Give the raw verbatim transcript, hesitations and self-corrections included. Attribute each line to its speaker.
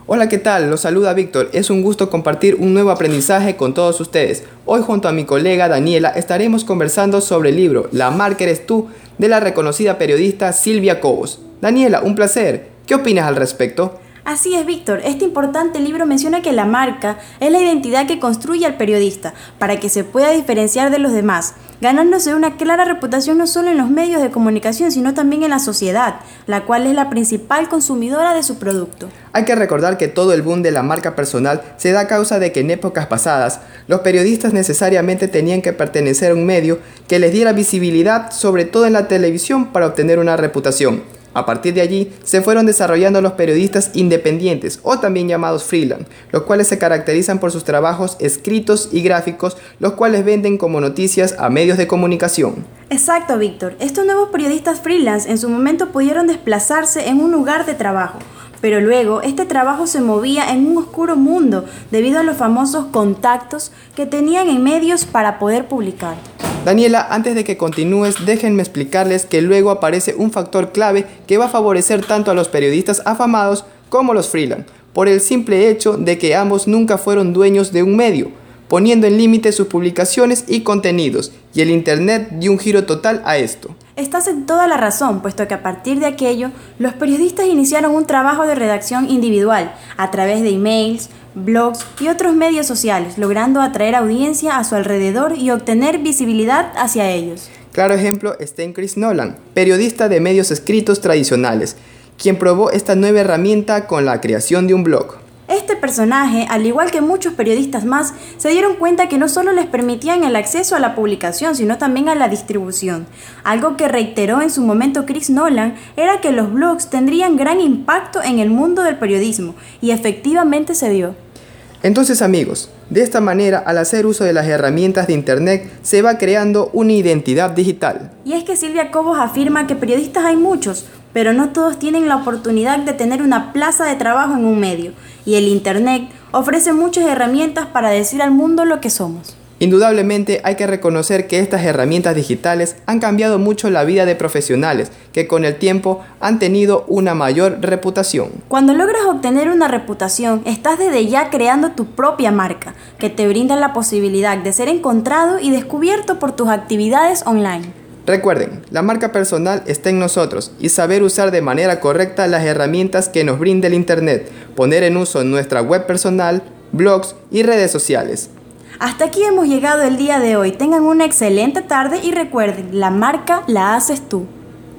Speaker 1: Hola, ¿qué tal? Los saluda Víctor. Es un gusto compartir un nuevo aprendizaje con todos ustedes. Hoy junto a mi colega Daniela estaremos conversando sobre el libro La marca eres tú de la reconocida periodista Silvia Cobos. Daniela, un placer. ¿Qué opinas al respecto?
Speaker 2: Así es, Víctor. Este importante libro menciona que la marca es la identidad que construye al periodista para que se pueda diferenciar de los demás, ganándose una clara reputación no solo en los medios de comunicación, sino también en la sociedad, la cual es la principal consumidora de su producto.
Speaker 1: Hay que recordar que todo el boom de la marca personal se da a causa de que en épocas pasadas los periodistas necesariamente tenían que pertenecer a un medio que les diera visibilidad, sobre todo en la televisión, para obtener una reputación. A partir de allí se fueron desarrollando los periodistas independientes o también llamados freelance, los cuales se caracterizan por sus trabajos escritos y gráficos, los cuales venden como noticias a medios de comunicación.
Speaker 2: Exacto, Víctor. Estos nuevos periodistas freelance en su momento pudieron desplazarse en un lugar de trabajo, pero luego este trabajo se movía en un oscuro mundo debido a los famosos contactos que tenían en medios para poder publicar.
Speaker 1: Daniela, antes de que continúes, déjenme explicarles que luego aparece un factor clave que va a favorecer tanto a los periodistas afamados como a los freelance, por el simple hecho de que ambos nunca fueron dueños de un medio, poniendo en límite sus publicaciones y contenidos, y el internet dio un giro total a esto.
Speaker 2: Estás en toda la razón, puesto que a partir de aquello, los periodistas iniciaron un trabajo de redacción individual, a través de emails, blogs y otros medios sociales, logrando atraer audiencia a su alrededor y obtener visibilidad hacia ellos.
Speaker 1: Claro ejemplo está en Chris Nolan, periodista de medios escritos tradicionales, quien probó esta nueva herramienta con la creación de un blog.
Speaker 2: Este personaje, al igual que muchos periodistas más, se dieron cuenta que no solo les permitían el acceso a la publicación, sino también a la distribución. Algo que reiteró en su momento Chris Nolan era que los blogs tendrían gran impacto en el mundo del periodismo, y efectivamente se dio.
Speaker 1: Entonces, amigos, de esta manera, al hacer uso de las herramientas de internet, se va creando una identidad digital.
Speaker 2: Y es que Silvia Cobos afirma que periodistas hay muchos, pero no todos tienen la oportunidad de tener una plaza de trabajo en un medio, y el internet ofrece muchas herramientas para decir al mundo lo que somos.
Speaker 1: Indudablemente hay que reconocer que estas herramientas digitales han cambiado mucho la vida de profesionales que con el tiempo han tenido una mayor reputación.
Speaker 2: Cuando logras obtener una reputación, estás desde ya creando tu propia marca, que te brinda la posibilidad de ser encontrado y descubierto por tus actividades online.
Speaker 1: Recuerden, la marca personal está en nosotros y saber usar de manera correcta las herramientas que nos brinda el internet, poner en uso nuestra web personal, blogs y redes sociales.
Speaker 2: Hasta aquí hemos llegado el día de hoy. Tengan una excelente tarde y recuerden, la marca la haces tú.